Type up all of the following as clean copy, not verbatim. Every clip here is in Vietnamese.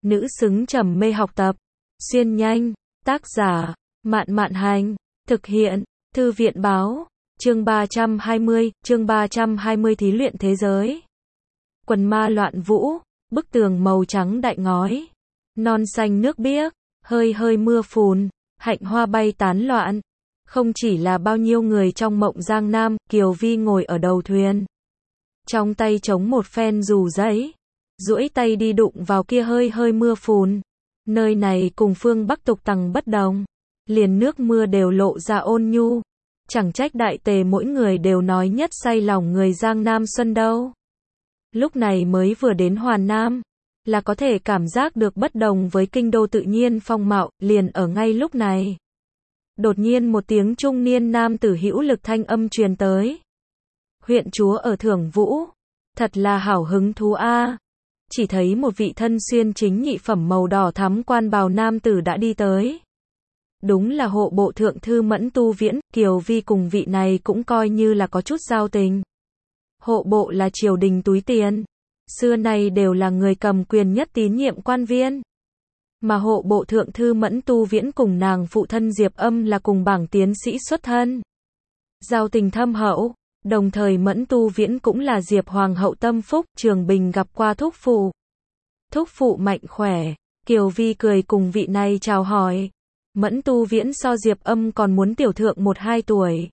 nữ xứng trầm mê học tập. Xuyên nhanh, tác giả, Mạn Mạn Hành, thực hiện, Thư viện Báo, chương 320 thí luyện thế giới. Quần ma loạn vũ, bức tường màu trắng đại ngói, non xanh nước biếc, hơi hơi mưa phùn, hạnh hoa bay tán loạn. Không chỉ là bao nhiêu người trong mộng Giang Nam, Kiều Vi ngồi ở đầu thuyền. Trong tay chống một phen dù giấy, duỗi tay đi đụng vào kia hơi hơi mưa phùn. Nơi này cùng phương Bắc tục tằng bất đồng, liền nước mưa đều lộ ra ôn nhu. Chẳng trách đại tề mỗi người đều nói nhất say lòng người Giang Nam xuân đâu. Lúc này mới vừa đến Hoàn Nam, là có thể cảm giác được bất đồng với kinh đô tự nhiên phong mạo, liền ở ngay lúc này. Đột nhiên một tiếng trung niên nam tử hữu lực thanh âm truyền tới. Huyện chúa ở Thưởng Vũ, thật là hảo hứng thú a. Chỉ thấy một vị thân xuyên chính nhị phẩm màu đỏ thắm quan bào nam tử đã đi tới. Đúng là hộ bộ thượng thư Mẫn Tu Viễn, Kiều Vi cùng vị này cũng coi như là có chút giao tình. Hộ bộ là triều đình túi tiền, xưa nay đều là người cầm quyền nhất tín nhiệm quan viên. Mà hộ bộ thượng thư Mẫn Tu Viễn cùng nàng phụ thân Diệp Âm là cùng bảng tiến sĩ xuất thân. Giao tình thâm hậu, đồng thời Mẫn Tu Viễn cũng là Diệp Hoàng hậu tâm phúc, Trường Bình gặp qua thúc phụ. Thúc phụ mạnh khỏe, Kiều Vi cười cùng vị này chào hỏi. Mẫn Tu Viễn so Diệp Âm còn muốn tiểu thượng 1-2 tuổi.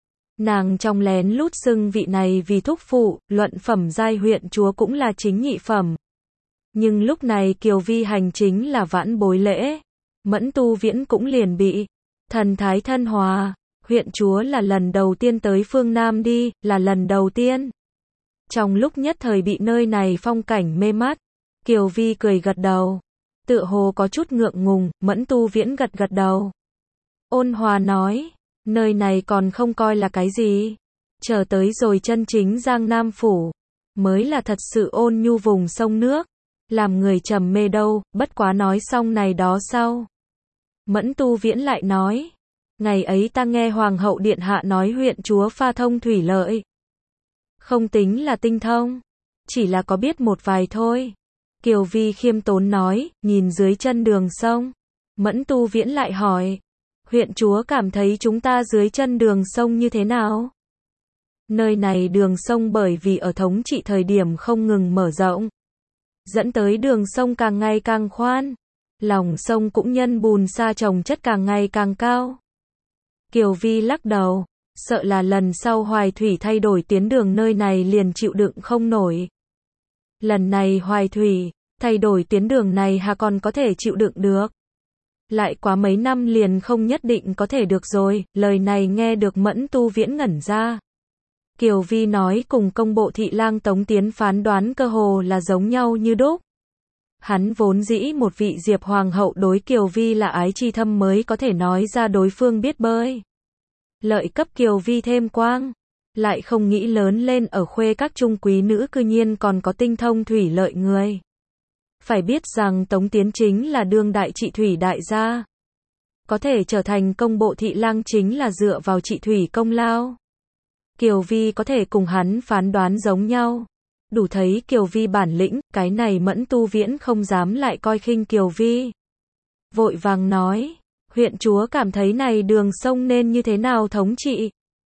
Nàng trong lén lút xưng vị này vì thúc phụ, luận phẩm giai huyện chúa cũng là chính nhị phẩm. Nhưng lúc này Kiều Vi hành chính là vãn bối lễ. Mẫn Tu Viễn cũng liền bị thần thái thân hòa. Huyện chúa là lần đầu tiên tới phương Nam đi, là lần đầu tiên. Trong lúc nhất thời bị nơi này phong cảnh mê mắt, Kiều Vi cười gật đầu. Tựa hồ có chút ngượng ngùng, Mẫn Tu Viễn gật gật đầu. Ôn hòa nói, nơi này còn không coi là cái gì. Chờ tới rồi chân chính Giang Nam Phủ, mới là thật sự ôn nhu vùng sông nước. Làm người trầm mê đâu, bất quá nói xong này đó sau. Mẫn Tu Viễn lại nói, ngày ấy ta nghe Hoàng hậu Điện Hạ nói huyện chúa pha thông thủy lợi. Không tính là tinh thông, chỉ là có biết một vài thôi. Kiều Vi khiêm tốn nói, nhìn dưới chân đường sông. Mẫn Tu Viễn lại hỏi, huyện chúa cảm thấy chúng ta dưới chân đường sông như thế nào? Nơi này đường sông bởi vì ở thống trị thời điểm không ngừng mở rộng, dẫn tới đường sông càng ngày càng khoan, lòng sông cũng nhân bùn sa trồng chất càng ngày càng cao. Kiều Vi lắc đầu, sợ là lần sau Hoài Thủy thay đổi tuyến đường nơi này liền chịu đựng không nổi. Lần này Hoài Thủy thay đổi tuyến đường này hà còn có thể chịu đựng được. Lại quá mấy năm liền không nhất định có thể được rồi, lời này nghe được Mẫn Tu Viễn ngẩn ra. Kiều Vi nói cùng công bộ thị lang Tống Tiến phán đoán cơ hồ là giống nhau như đúc. Hắn vốn dĩ một vị Diệp Hoàng hậu đối Kiều Vi là ái chi thâm mới có thể nói ra đối phương biết bơi. Lợi cấp Kiều Vi thêm quang. Lại không nghĩ lớn lên ở khuê các trung quý nữ cư nhiên còn có tinh thông thủy lợi người. Phải biết rằng Tống Tiến chính là đương đại trị thủy đại gia. Có thể trở thành công bộ thị lang chính là dựa vào trị thủy công lao. Kiều Vi có thể cùng hắn phán đoán giống nhau. Đủ thấy Kiều Vi bản lĩnh, cái này Mẫn Tu Viễn không dám lại coi khinh Kiều Vi. Vội vàng nói, huyện chúa cảm thấy này đường sông nên như thế nào thống trị.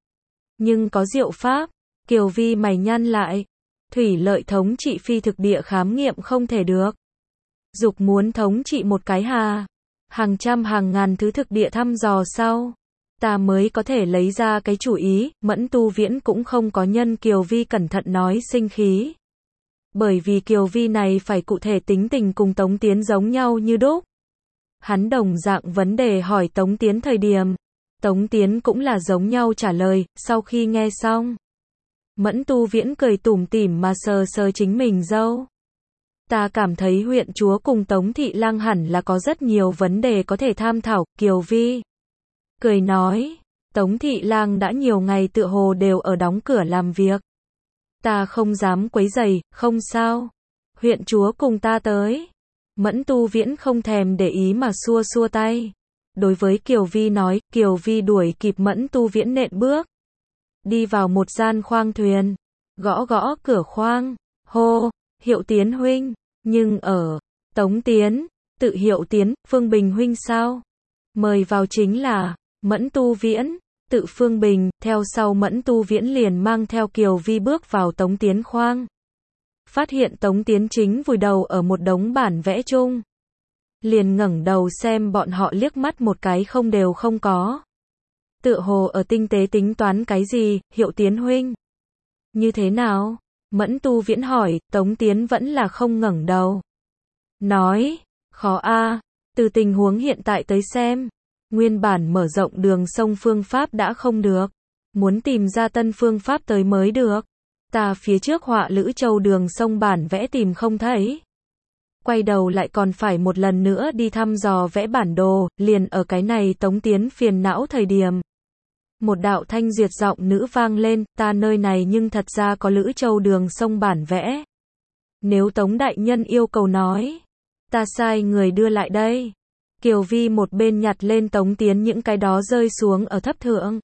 Nhưng có diệu pháp, Kiều Vi mày nhăn lại. Thủy lợi thống trị phi thực địa khám nghiệm không thể được. Dục muốn thống trị một cái hà, hàng trăm hàng ngàn thứ thực địa thăm dò sau, ta mới có thể lấy ra cái chủ ý. Mẫn Tu Viễn cũng không có nhân Kiều Vi cẩn thận nói sinh khí. Bởi vì Kiều Vi này phải cụ thể tính tình cùng Tống Tiến giống nhau như đúc. Hắn đồng dạng vấn đề hỏi Tống Tiến thời điểm, Tống Tiến cũng là giống nhau trả lời. Sau khi nghe xong, Mẫn Tu Viễn cười tủm tỉm mà sờ sờ chính mình râu. Ta cảm thấy huyện chúa cùng Tống thị lang hẳn là có rất nhiều vấn đề có thể tham thảo. Kiều Vi cười nói, Tống thị lang đã nhiều ngày tựa hồ đều ở đóng cửa làm việc. Ta không dám quấy rầy, không sao. Huyện chúa cùng ta tới. Mẫn Tu Viễn không thèm để ý mà xua xua tay. Đối với Kiều Vi nói, Kiều Vi đuổi kịp Mẫn Tu Viễn nện bước. Đi vào một gian khoang thuyền. Gõ gõ cửa khoang. Hô, Hiệu Tiến huynh. Nhưng ở Tống Tiến, tự hiệu Tiến, Phương Bình huynh sao? Mời vào chính là Mẫn Tu Viễn, tự Phương Bình, theo sau Mẫn Tu Viễn liền mang theo Kiều Vi bước vào Tống Tiến khoang. Phát hiện Tống Tiến chính vùi đầu ở một đống bản vẽ chung. Liền ngẩng đầu xem bọn họ liếc mắt một cái không đều không có. Tựa hồ ở tinh tế tính toán cái gì, Hiệu Tiến huynh. Như thế nào? Mẫn Tu Viễn hỏi, Tống Tiến vẫn là không ngẩng đầu. Nói, khó a, từ tình huống hiện tại tới xem. Nguyên bản mở rộng đường sông phương pháp đã không được. Muốn tìm ra tân phương pháp tới mới được. Ta phía trước họa Lữ Châu đường sông bản vẽ tìm không thấy. Quay đầu lại còn phải một lần nữa đi thăm dò vẽ bản đồ, liền ở cái này Tống Tiến phiền não thời điểm. Một đạo thanh duyệt giọng nữ vang lên, ta nơi này nhưng thật ra có Lữ Châu đường sông bản vẽ. Nếu Tống đại nhân yêu cầu nói, ta sai người đưa lại đây. Kiều Vi một bên nhặt lên Tống Tiến những cái đó rơi xuống ở thấp thượng.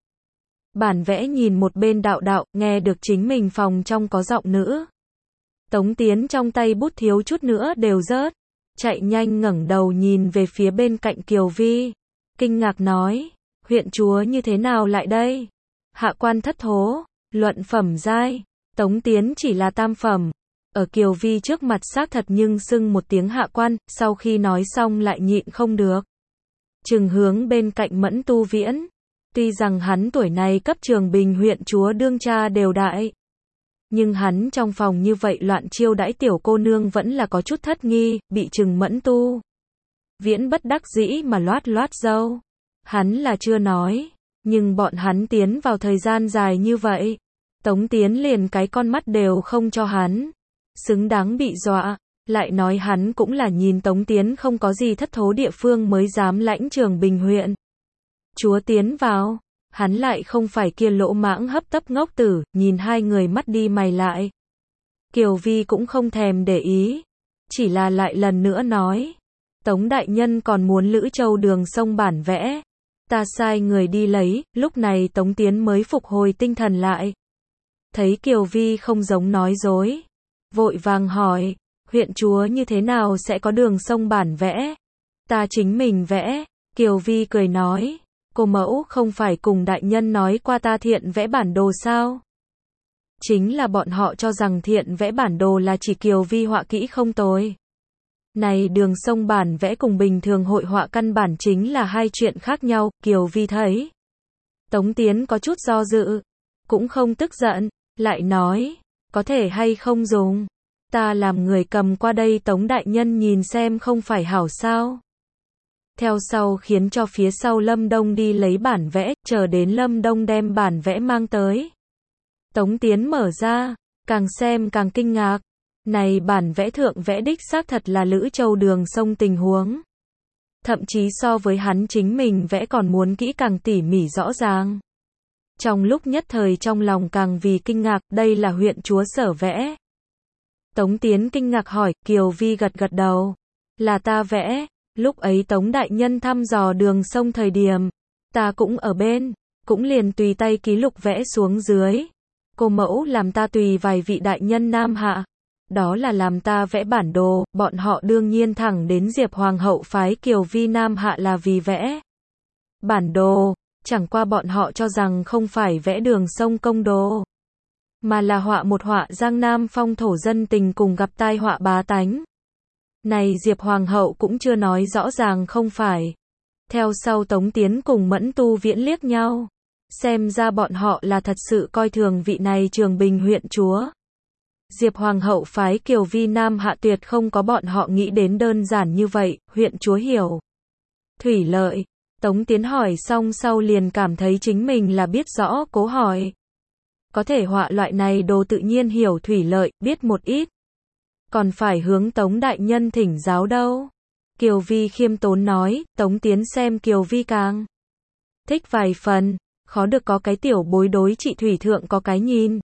Bản vẽ nhìn một bên đạo đạo, nghe được chính mình phòng trong có giọng nữ. Tống Tiến trong tay bút thiếu chút nữa đều rớt. Chạy nhanh ngẩng đầu nhìn về phía bên cạnh Kiều Vi. Kinh ngạc nói, huyện chúa như thế nào lại đây? Hạ quan thất thố, luận phẩm giai. Tống Tiến chỉ là tam phẩm. Ở Kiều Vi trước mặt xác thật nhưng xưng một tiếng hạ quan, sau khi nói xong lại nhịn không được. Trừng hướng bên cạnh Mẫn Tu Viễn. Tuy rằng hắn tuổi này cấp Trường Bình huyện chúa đương cha đều đại. Nhưng hắn trong phòng như vậy loạn chiêu đãi tiểu cô nương vẫn là có chút thất nghi, bị Trừng Mẫn Tu Viễn bất đắc dĩ mà loát loát râu. Hắn là chưa nói, nhưng bọn hắn tiến vào thời gian dài như vậy. Tống Tiến liền cái con mắt đều không cho hắn. Xứng đáng bị dọa, lại nói hắn cũng là nhìn Tống Tiến không có gì thất thố địa phương mới dám lãnh Trường Bình huyện chúa tiến vào, hắn lại không phải kia lỗ mãng hấp tấp ngốc tử, nhìn hai người mắt đi mày lại. Kiều Vi cũng không thèm để ý, chỉ là lại lần nữa nói, Tống đại nhân còn muốn Lữ Châu đường sông bản vẽ, ta sai người đi lấy, lúc này Tống Tiến mới phục hồi tinh thần lại. Thấy Kiều Vi không giống nói dối, vội vàng hỏi, huyện chúa như thế nào sẽ có đường sông bản vẽ? Ta chính mình vẽ. Kiều Vi cười nói, cô mẫu không phải cùng đại nhân nói qua ta thiện vẽ bản đồ sao? Chính là bọn họ cho rằng thiện vẽ bản đồ là chỉ Kiều Vi họa kỹ không tồi. Này đường sông bản vẽ cùng bình thường hội họa căn bản chính là hai chuyện khác nhau, Kiều Vi thấy. Tống Tiến có chút do dự, cũng không tức giận, lại nói, có thể hay không dùng. Ta làm người cầm qua đây Tống đại nhân nhìn xem không phải hảo sao. Theo sau khiến cho phía sau Lâm Đông đi lấy bản vẽ, chờ đến Lâm Đông đem bản vẽ mang tới. Tống Tiến mở ra, càng xem càng kinh ngạc. Này bản vẽ thượng vẽ đích xác thật là Lữ Châu đường sông tình huống. Thậm chí so với hắn chính mình vẽ còn muốn kỹ càng tỉ mỉ rõ ràng. Trong lúc nhất thời trong lòng càng vì kinh ngạc, đây là huyện chúa sở vẽ. Tống Tiến kinh ngạc hỏi, Kiều Vi gật gật đầu. Là ta vẽ, lúc ấy Tống đại nhân thăm dò đường sông thời điểm. Ta cũng ở bên, cũng liền tùy tay ký lục vẽ xuống dưới. Cô mẫu làm ta tùy vài vị đại nhân Nam Hạ. Đó là làm ta vẽ bản đồ, bọn họ đương nhiên thẳng đến Diệp Hoàng hậu phái Kiều Vi Nam Hạ là vì vẽ bản đồ, chẳng qua bọn họ cho rằng không phải vẽ đường sông công đồ, mà là họa một họa Giang Nam phong thổ dân tình cùng gặp tai họa bá tánh. Này Diệp Hoàng hậu cũng chưa nói rõ ràng không phải. Theo sau Tống Tiến cùng Mẫn Tu Viễn liếc nhau. Xem ra bọn họ là thật sự coi thường vị này Trường Bình huyện chúa. Diệp Hoàng hậu phái Kiều Vi Nam Hạ tuyệt không có bọn họ nghĩ đến đơn giản như vậy, huyện chúa hiểu. Thủy Lợi, Tống Tiến hỏi xong sau liền cảm thấy chính mình là biết rõ, cố hỏi. Có thể họa loại này đồ tự nhiên hiểu Thủy Lợi, biết một ít. Còn phải hướng Tống đại nhân thỉnh giáo đâu. Kiều Vi khiêm tốn nói, Tống Tiến xem Kiều Vi càng thích vài phần, khó được có cái tiểu bối đối trị thủy thượng có cái nhìn.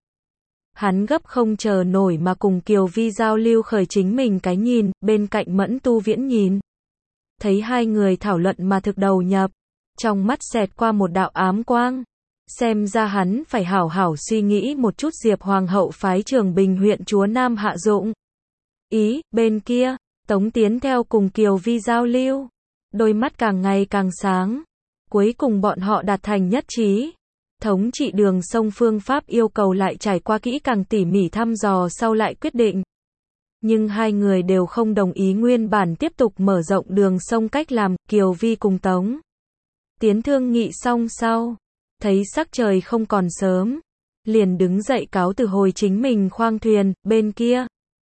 Hắn gấp không chờ nổi mà cùng Kiều Vi giao lưu khởi chính mình cái nhìn, bên cạnh Mẫn Tu Viễn nhìn. Thấy hai người thảo luận mà thực đầu nhập, trong mắt xẹt qua một đạo ám quang. Xem ra hắn phải hảo hảo suy nghĩ một chút Diệp Hoàng hậu phái Trường Bình huyện chúa Nam Hạ dụng. Ý, bên kia, Tống Tiến theo cùng Kiều Vi giao lưu, đôi mắt càng ngày càng sáng. Cuối cùng bọn họ đạt thành nhất trí. Thống trị đường sông phương pháp yêu cầu lại trải qua kỹ càng tỉ mỉ thăm dò sau lại quyết định. Nhưng hai người đều không đồng ý nguyên bản tiếp tục mở rộng đường sông cách làm. Kiều Vi cùng Tống Tiến thương nghị xong sau, thấy sắc trời không còn sớm, liền đứng dậy cáo từ hồi chính mình khoang thuyền. Bên kia,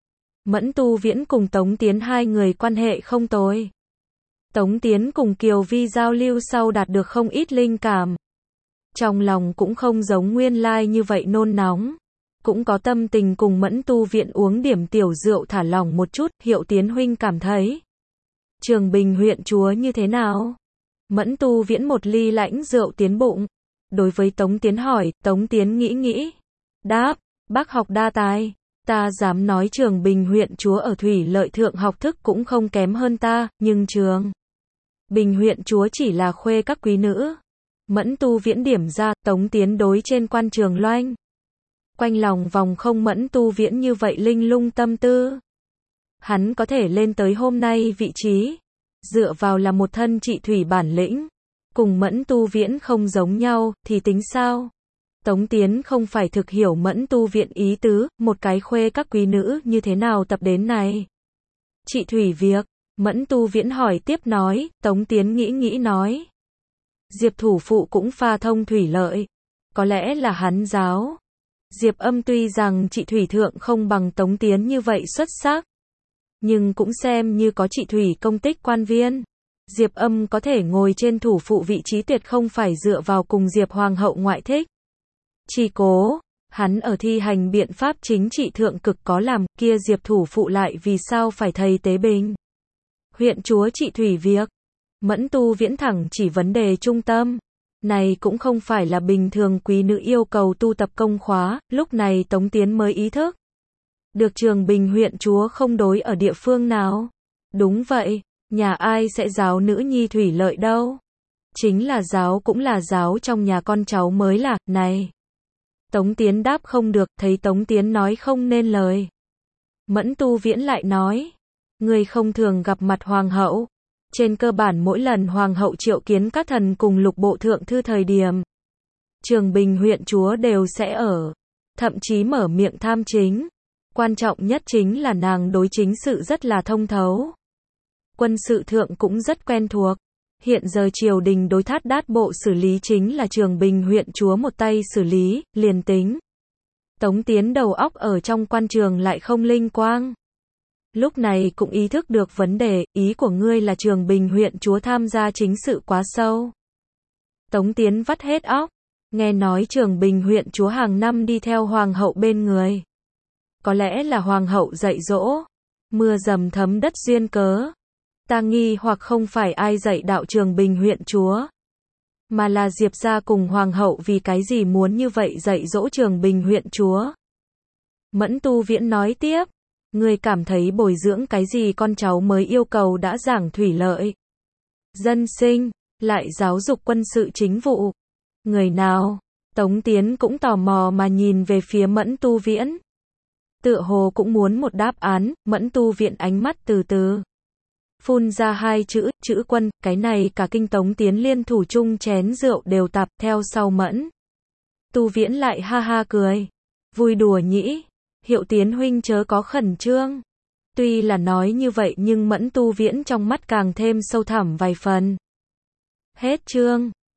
Mẫn Tu Viễn cùng Tống Tiến hai người quan hệ không tồi. Tống Tiến cùng Kiều Vi giao lưu sau đạt được không ít linh cảm. Trong lòng cũng không giống nguyên lai như vậy nôn nóng. Cũng có tâm tình cùng Mẫn Tu Viễn uống điểm tiểu rượu thả lỏng một chút. Hiệu Tiến huynh cảm thấy Trường Bình huyện chúa như thế nào? Mẫn Tu Viễn một ly lãnh rượu tiến bụng. Đối với Tống Tiến hỏi, Tống Tiến nghĩ nghĩ. Đáp, bác học đa tài. Ta dám nói Trường Bình huyện chúa ở thủy lợi thượng học thức cũng không kém hơn ta, nhưng Trường Bình huyện chúa chỉ là khuê các quý nữ. Mẫn Tu Viễn điểm ra. Tống Tiến đối trên quan trường loanh quanh lòng vòng không Mẫn Tu Viễn như vậy linh lung tâm tư. Hắn có thể lên tới hôm nay vị trí, dựa vào là một thân trị thủy bản lĩnh. Cùng Mẫn Tu Viễn không giống nhau, thì tính sao? Tống Tiến không phải thực hiểu Mẫn Tu Viễn ý tứ, một cái khuê các quý nữ như thế nào tập đến này. Trị thủy việc, Mẫn Tu Viễn hỏi tiếp nói. Tống Tiến nghĩ nghĩ nói. Diệp thủ phụ cũng pha thông thủy lợi. Có lẽ là hắn giáo. Diệp Âm tuy rằng trị thủy thượng không bằng Tống Tiến như vậy xuất sắc, nhưng cũng xem như có trị thủy công tích quan viên. Diệp Âm có thể ngồi trên thủ phụ vị trí tuyệt không phải dựa vào cùng Diệp Hoàng hậu ngoại thích chỉ cố. Hắn ở thi hành biện pháp chính trị thượng cực có làm, kia Diệp thủ phụ lại vì sao phải thầy Tế Bình huyện chúa trị thủy việc. Mẫn Tu Viễn thẳng chỉ vấn đề trung tâm. Này cũng không phải là bình thường quý nữ yêu cầu tu tập công khóa. Lúc này Tống Tiến mới ý thức được Trường Bình huyện chúa không đối ở địa phương nào. Đúng vậy, nhà ai sẽ giáo nữ nhi thủy lợi đâu. Chính là giáo cũng là giáo trong nhà con cháu mới là. Này, Tống Tiến đáp không được. Thấy Tống Tiến nói không nên lời, Mẫn Tu Viễn lại nói. Người không thường gặp mặt hoàng hậu. Trên cơ bản mỗi lần hoàng hậu triệu kiến các thần cùng lục bộ thượng thư thời điểm, Trường Bình huyện chúa đều sẽ ở. Thậm chí mở miệng tham chính. Quan trọng nhất chính là nàng đối chính sự rất là thông thấu. Quân sự thượng cũng rất quen thuộc. Hiện giờ triều đình đối thát đát bộ xử lý chính là Trường Bình huyện chúa một tay xử lý, liền tính Tống Tiến đầu óc ở trong quan trường lại không linh quang. Lúc này cũng ý thức được vấn đề. Ý của ngươi là Trường Bình huyện chúa tham gia chính sự quá sâu. Tống Tiến vắt hết óc. Nghe nói Trường Bình huyện chúa hàng năm đi theo hoàng hậu bên người. Có lẽ là hoàng hậu dạy dỗ. Mưa dầm thấm đất duyên cớ. Ta nghi hoặc không phải ai dạy đạo Trường Bình huyện chúa, mà là Diệp gia cùng hoàng hậu vì cái gì muốn như vậy dạy dỗ Trường Bình huyện chúa. Mẫn Tu Viễn nói tiếp. Người cảm thấy bồi dưỡng cái gì con cháu mới yêu cầu đã giảng thủy lợi, dân sinh, lại giáo dục quân sự chính vụ. Người nào? Tống Tiến cũng tò mò mà nhìn về phía Mẫn Tu Viễn. Tựa hồ cũng muốn một đáp án. Mẫn Tu Viễn ánh mắt từ từ phun ra hai chữ, chữ quân. Cái này cả kinh Tống Tiến liên thủ chung chén rượu đều tạp theo sau Mẫn Tu Viễn lại ha ha cười. Vui đùa nhĩ. Hiệu Tiến huynh chớ có khẩn trương. Tuy là nói như vậy nhưng Mẫn Tu Viễn trong mắt càng thêm sâu thẳm vài phần. Hết chương.